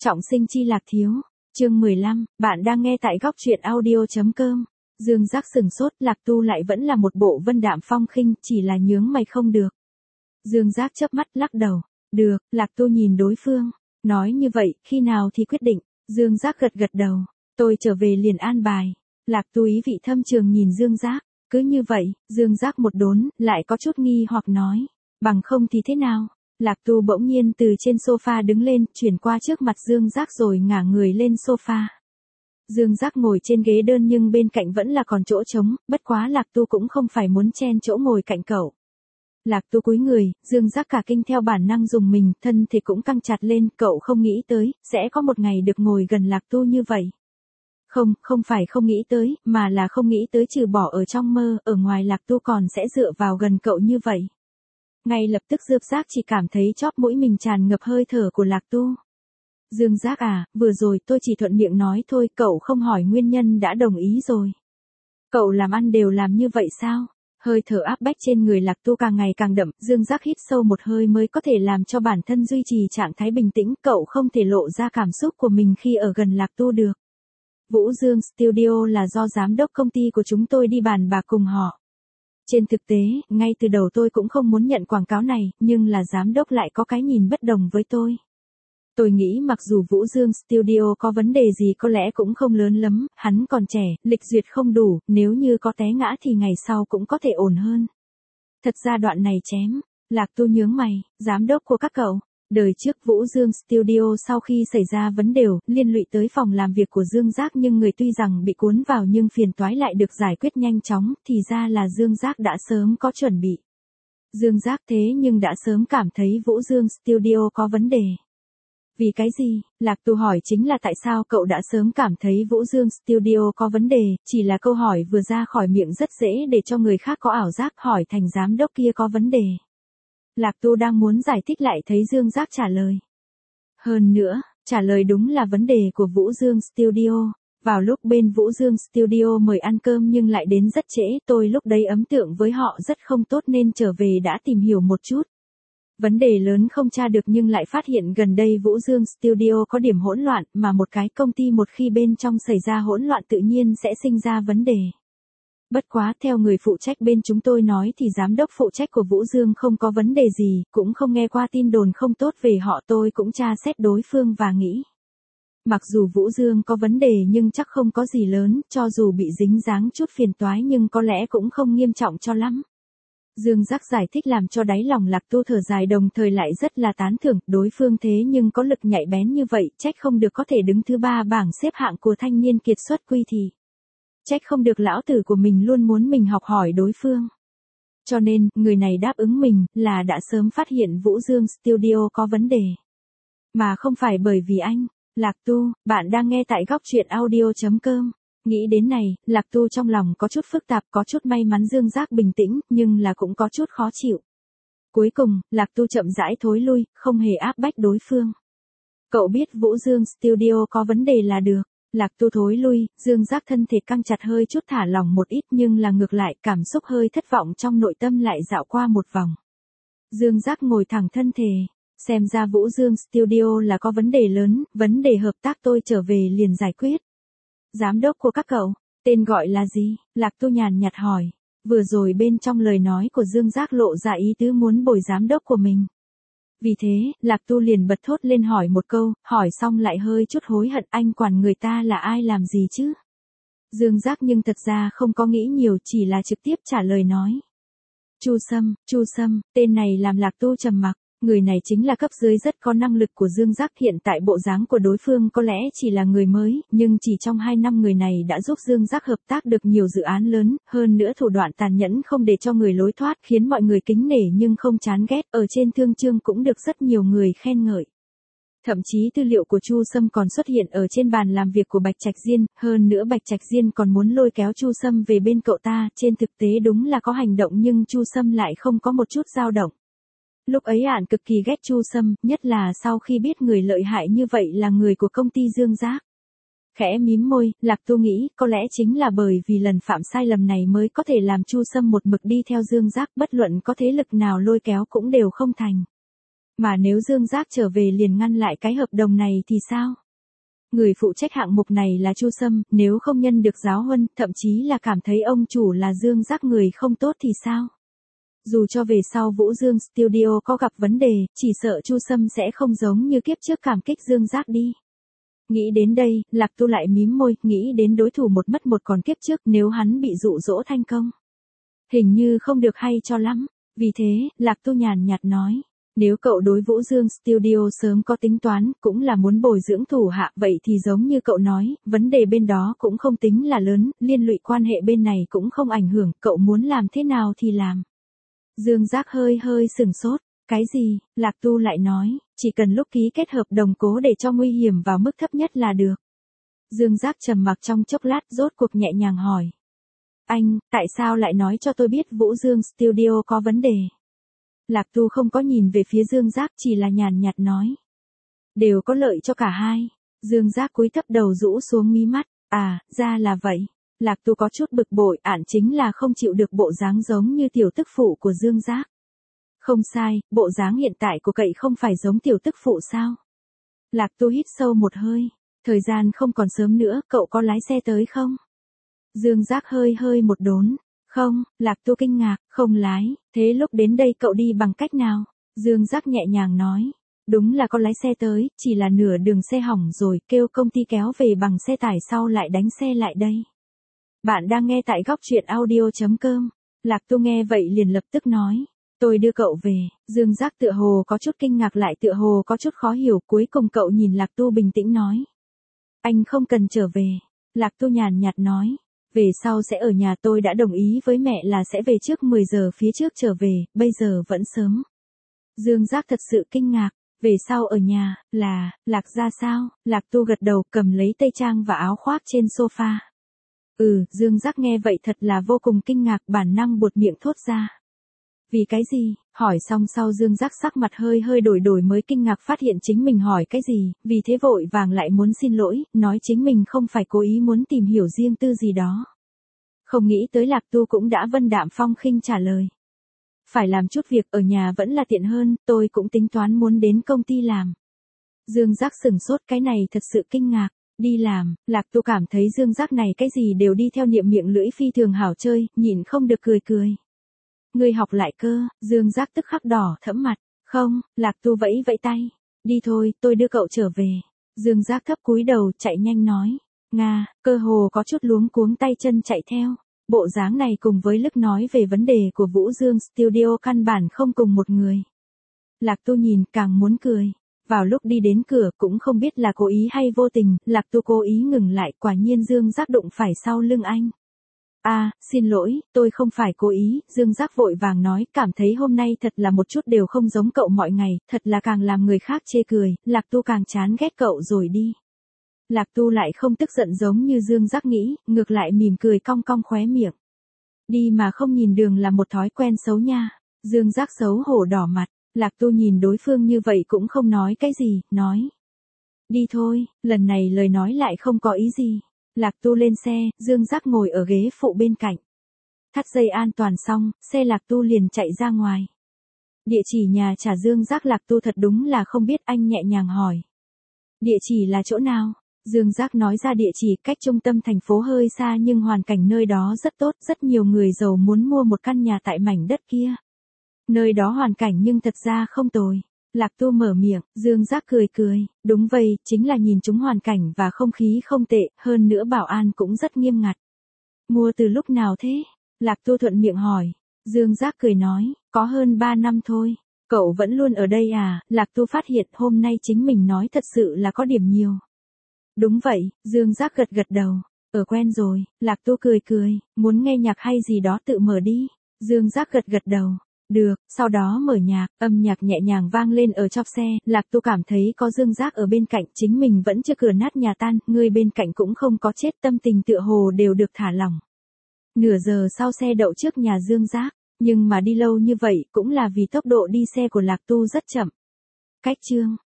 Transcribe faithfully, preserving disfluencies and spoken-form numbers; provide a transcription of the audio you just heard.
Trọng sinh chi Lạc Thiếu, chương mười lăm, bạn đang nghe tại góc truyện audio.com. Dương Giác sừng sốt, Lạc Tu lại vẫn là một bộ vân đạm phong khinh, chỉ là nhướng mày không được. Dương Giác chớp mắt lắc đầu, được, Lạc Tu nhìn đối phương, nói như vậy, khi nào thì quyết định, Dương Giác gật gật đầu, tôi trở về liền an bài. Lạc Tu ý vị thâm trường nhìn Dương Giác, cứ như vậy, Dương Giác một đốn, lại có chút nghi hoặc nói, bằng không thì thế nào? Lạc Tu bỗng nhiên từ trên sofa đứng lên, chuyển qua trước mặt Dương Giác rồi ngả người lên sofa. Dương Giác ngồi trên ghế đơn nhưng bên cạnh vẫn là còn chỗ trống, bất quá Lạc Tu cũng không phải muốn chen chỗ ngồi cạnh cậu. Lạc Tu cúi người, Dương Giác cả kinh theo bản năng dùng mình, thân thì cũng căng chặt lên, cậu không nghĩ tới, sẽ có một ngày được ngồi gần Lạc Tu như vậy. Không, không phải không nghĩ tới, mà là không nghĩ tới trừ bỏ ở trong mơ, ở ngoài Lạc Tu còn sẽ dựa vào gần cậu như vậy. Ngay lập tức Dương Giác chỉ cảm thấy chóp mũi mình tràn ngập hơi thở của Lạc Tu. Dương Giác à, vừa rồi tôi chỉ thuận miệng nói thôi, cậu không hỏi nguyên nhân đã đồng ý rồi. Cậu làm ăn đều làm như vậy sao? Hơi thở áp bách trên người Lạc Tu càng ngày càng đậm, Dương Giác hít sâu một hơi mới có thể làm cho bản thân duy trì trạng thái bình tĩnh, cậu không thể lộ ra cảm xúc của mình khi ở gần Lạc Tu được. Vũ Dương Studio là do giám đốc công ty của chúng tôi đi bàn bạc cùng họ. Trên thực tế, ngay từ đầu tôi cũng không muốn nhận quảng cáo này, nhưng là giám đốc lại có cái nhìn bất đồng với tôi. Tôi nghĩ mặc dù Vũ Dương Studio có vấn đề gì có lẽ cũng không lớn lắm, hắn còn trẻ, lịch duyệt không đủ, nếu như có té ngã thì ngày sau cũng có thể ổn hơn. Thật ra đoạn này chém, Lạc Tu nhướng mày, giám đốc của các cậu. Đời trước Vũ Dương Studio sau khi xảy ra vấn đề, liên lụy tới phòng làm việc của Dương Giác nhưng người tuy rằng bị cuốn vào nhưng phiền toái lại được giải quyết nhanh chóng, thì ra là Dương Giác đã sớm có chuẩn bị. Dương Giác thế nhưng đã sớm cảm thấy Vũ Dương Studio có vấn đề. Vì cái gì? Lạc Tu hỏi chính là tại sao cậu đã sớm cảm thấy Vũ Dương Studio có vấn đề, chỉ là câu hỏi vừa ra khỏi miệng rất dễ để cho người khác có ảo giác hỏi thành giám đốc kia có vấn đề. Lạc Tu đang muốn giải thích lại thấy Dương Giác trả lời. Hơn nữa, trả lời đúng là vấn đề của Vũ Dương Studio. Vào lúc bên Vũ Dương Studio mời ăn cơm nhưng lại đến rất trễ, tôi lúc đấy ấn tượng với họ rất không tốt nên trở về đã tìm hiểu một chút. Vấn đề lớn không tra được nhưng lại phát hiện gần đây Vũ Dương Studio có điểm hỗn loạn, mà một cái công ty một khi bên trong xảy ra hỗn loạn tự nhiên sẽ sinh ra vấn đề. Bất quá theo người phụ trách bên chúng tôi nói thì giám đốc phụ trách của Vũ Dương không có vấn đề gì, cũng không nghe qua tin đồn không tốt về họ, tôi cũng tra xét đối phương và nghĩ. Mặc dù Vũ Dương có vấn đề nhưng chắc không có gì lớn, cho dù bị dính dáng chút phiền toái nhưng có lẽ cũng không nghiêm trọng cho lắm. Dương Giác giải thích làm cho đáy lòng Lạc Tu thở dài đồng thời lại rất là tán thưởng, đối phương thế nhưng có lực nhạy bén như vậy, trách không được có thể đứng thứ ba bảng xếp hạng của thanh niên kiệt xuất quy thì. Trách không được lão tử của mình luôn muốn mình học hỏi đối phương. Cho nên, người này đáp ứng mình, là đã sớm phát hiện Vũ Dương Studio có vấn đề. Mà không phải bởi vì anh, Lạc Tu, bạn đang nghe tại góc truyện audio.com. Nghĩ đến này, Lạc Tu trong lòng có chút phức tạp, có chút may mắn Dương Giác bình tĩnh, nhưng là cũng có chút khó chịu. Cuối cùng, Lạc Tu chậm rãi thối lui, không hề áp bách đối phương. Cậu biết Vũ Dương Studio có vấn đề là được. Lạc Tu thối lui, Dương Giác thân thể căng chặt hơi chút thả lỏng một ít nhưng là ngược lại cảm xúc hơi thất vọng trong nội tâm lại dạo qua một vòng. Dương Giác ngồi thẳng thân thể, xem ra Vũ Dương Studio là có vấn đề lớn, vấn đề hợp tác tôi trở về liền giải quyết. Giám đốc của các cậu, tên gọi là gì? Lạc Tu nhàn nhạt hỏi, vừa rồi bên trong lời nói của Dương Giác lộ ra ý tứ muốn bồi giám đốc của mình. Vì thế, Lạc Tu liền bật thốt lên hỏi một câu, hỏi xong lại hơi chút hối hận, anh quản người ta là ai làm gì chứ? Dương Giác nhưng thật ra không có nghĩ nhiều, chỉ là trực tiếp trả lời nói. Chu Sâm, Chu Sâm, tên này làm Lạc Tu trầm mặc, người này chính là cấp dưới rất có năng lực của Dương Giác, hiện tại bộ dáng của đối phương có lẽ chỉ là người mới, nhưng chỉ trong hai năm người này đã giúp Dương Giác hợp tác được nhiều dự án lớn, hơn nữa thủ đoạn tàn nhẫn không để cho người lối thoát khiến mọi người kính nể nhưng không chán ghét, ở trên thương chương cũng được rất nhiều người khen ngợi. Thậm chí tư liệu của Chu Sâm còn xuất hiện ở trên bàn làm việc của Bạch Trạch Diên, hơn nữa Bạch Trạch Diên còn muốn lôi kéo Chu Sâm về bên cậu ta, trên thực tế đúng là có hành động nhưng Chu Sâm lại không có một chút dao động. Lúc ấy ạn cực kỳ ghét Chu Sâm, nhất là sau khi biết người lợi hại như vậy là người của công ty Dương Giác. Khẽ mím môi, Lạc Tu nghĩ, có lẽ chính là bởi vì lần phạm sai lầm này mới có thể làm Chu Sâm một mực đi theo Dương Giác, bất luận có thế lực nào lôi kéo cũng đều không thành. Mà nếu Dương Giác trở về liền ngăn lại cái hợp đồng này thì sao? Người phụ trách hạng mục này là Chu Sâm, nếu không nhân được giáo huân, thậm chí là cảm thấy ông chủ là Dương Giác người không tốt thì sao? Dù cho về sau Vũ Dương Studio có gặp vấn đề, chỉ sợ Chu Sâm sẽ không giống như kiếp trước cảm kích Dương Giác đi. Nghĩ đến đây, Lạc Tu lại mím môi, nghĩ đến đối thủ một mất một còn kiếp trước nếu hắn bị dụ dỗ thành công. Hình như không được hay cho lắm, vì thế, Lạc Tu nhàn nhạt nói. Nếu cậu đối Vũ Dương Studio sớm có tính toán, cũng là muốn bồi dưỡng thủ hạ, vậy thì giống như cậu nói, vấn đề bên đó cũng không tính là lớn, liên lụy quan hệ bên này cũng không ảnh hưởng, cậu muốn làm thế nào thì làm. Dương Giác hơi hơi sừng sốt, cái gì, Lạc Tu lại nói, chỉ cần lúc ký kết hợp đồng cố để cho nguy hiểm vào mức thấp nhất là được. Dương Giác trầm mặc trong chốc lát rốt cuộc nhẹ nhàng hỏi. Anh, tại sao lại nói cho tôi biết Vũ Dương Studio có vấn đề? Lạc Tu không có nhìn về phía Dương Giác chỉ là nhàn nhạt nói. Đều có lợi cho cả hai. Dương Giác cúi thấp đầu rũ xuống mí mắt. À, ra là vậy. Lạc Tu có chút bực bội, ản chính là không chịu được bộ dáng giống như tiểu tức phụ của Dương Giác. Không sai, bộ dáng hiện tại của cậy không phải giống tiểu tức phụ sao? Lạc Tu hít sâu một hơi. Thời gian không còn sớm nữa, cậu có lái xe tới không? Dương Giác hơi hơi một đốn. Không, Lạc Tu kinh ngạc, không lái, thế lúc đến đây cậu đi bằng cách nào? Dương Giác nhẹ nhàng nói, đúng là có lái xe tới, chỉ là nửa đường xe hỏng rồi, kêu công ty kéo về bằng xe tải sau lại đánh xe lại đây. Bạn đang nghe tại góc truyện audio chấm com. Lạc Tu nghe vậy liền lập tức nói, tôi đưa cậu về. Dương Giác tựa hồ có chút kinh ngạc lại tựa hồ có chút khó hiểu, cuối cùng cậu nhìn Lạc Tu bình tĩnh nói. Anh không cần trở về. Lạc Tu nhàn nhạt nói. Về sau sẽ ở nhà, tôi đã đồng ý với mẹ là sẽ về trước mười giờ phía trước trở về, bây giờ vẫn sớm. Dương Giác thật sự kinh ngạc, về sau ở nhà, là, Lạc ra sao? Lạc Tu gật đầu cầm lấy tây trang và áo khoác trên sofa. Ừ, Dương Giác nghe vậy thật là vô cùng kinh ngạc, bản năng buột miệng thốt ra. Vì cái gì? Hỏi xong sau Dương Giác sắc mặt hơi hơi đổi đổi mới kinh ngạc phát hiện chính mình hỏi cái gì, vì thế vội vàng lại muốn xin lỗi, nói chính mình không phải cố ý muốn tìm hiểu riêng tư gì đó. Không nghĩ tới Lạc Tu cũng đã vân đạm phong khinh trả lời. Phải làm chút việc ở nhà vẫn là tiện hơn, tôi cũng tính toán muốn đến công ty làm. Dương Giác sừng sốt, cái này thật sự kinh ngạc. Đi làm, Lạc Tu cảm thấy Dương Giác này cái gì đều đi theo niệm miệng lưỡi phi thường hảo chơi, nhịn không được cười cười. Ngươi học lại cơ, Dương Giác tức khắc đỏ thẫm mặt. Không, Lạc Tu vẫy vẫy tay. Đi thôi, tôi đưa cậu trở về. Dương Giác thấp cúi đầu chạy nhanh nói. Nga, cơ hồ có chút luống cuống tay chân chạy theo. Bộ dáng này cùng với lúc nói về vấn đề của Vũ Dương Studio căn bản không cùng một người. Lạc Tu nhìn càng muốn cười. Vào lúc đi đến cửa cũng không biết là cố ý hay vô tình, Lạc Tu cố ý ngừng lại, quả nhiên Dương Giác đụng phải sau lưng anh. À, xin lỗi, tôi không phải cố ý, Dương Giác vội vàng nói, cảm thấy hôm nay thật là một chút đều không giống cậu mọi ngày, thật là càng làm người khác chê cười, Lạc Tu càng chán ghét cậu rồi đi. Lạc Tu lại không tức giận giống như Dương Giác nghĩ, ngược lại mỉm cười cong cong khóe miệng. Đi mà không nhìn đường là một thói quen xấu nha. Dương Giác xấu hổ đỏ mặt, Lạc Tu nhìn đối phương như vậy cũng không nói cái gì, nói. Đi thôi, lần này lời nói lại không có ý gì. Lạc Tu lên xe, Dương Giác ngồi ở ghế phụ bên cạnh. Thắt dây an toàn xong, xe Lạc Tu liền chạy ra ngoài. Địa chỉ nhà trả Dương Giác Lạc Tu thật đúng là không biết, anh nhẹ nhàng hỏi. Địa chỉ là chỗ nào? Dương Giác nói ra địa chỉ cách trung tâm thành phố hơi xa nhưng hoàn cảnh nơi đó rất tốt, rất nhiều người giàu muốn mua một căn nhà tại mảnh đất kia. Nơi đó hoàn cảnh nhưng thật ra không tồi. Lạc Tu mở miệng, Dương Giác cười cười, đúng vậy, chính là nhìn chúng hoàn cảnh và không khí không tệ, hơn nữa bảo an cũng rất nghiêm ngặt. Mua từ lúc nào thế? Lạc Tu thuận miệng hỏi. Dương Giác cười nói, có hơn ba năm thôi. Cậu vẫn luôn ở đây à? Lạc Tu phát hiện hôm nay chính mình nói thật sự là có điểm nhiều. Đúng vậy, Dương Giác gật gật đầu. Ở quen rồi, Lạc Tu cười cười, muốn nghe nhạc hay gì đó tự mở đi. Dương Giác gật gật đầu. Được, sau đó mở nhạc, âm nhạc nhẹ nhàng vang lên ở trong xe, Lạc Tu cảm thấy có Dương Giác ở bên cạnh, chính mình vẫn chưa cửa nát nhà tan, người bên cạnh cũng không có chết, tâm tình tựa hồ đều được thả lỏng. Nửa giờ sau xe đậu trước nhà Dương Giác, nhưng mà đi lâu như vậy cũng là vì tốc độ đi xe của Lạc Tu rất chậm. Cách chương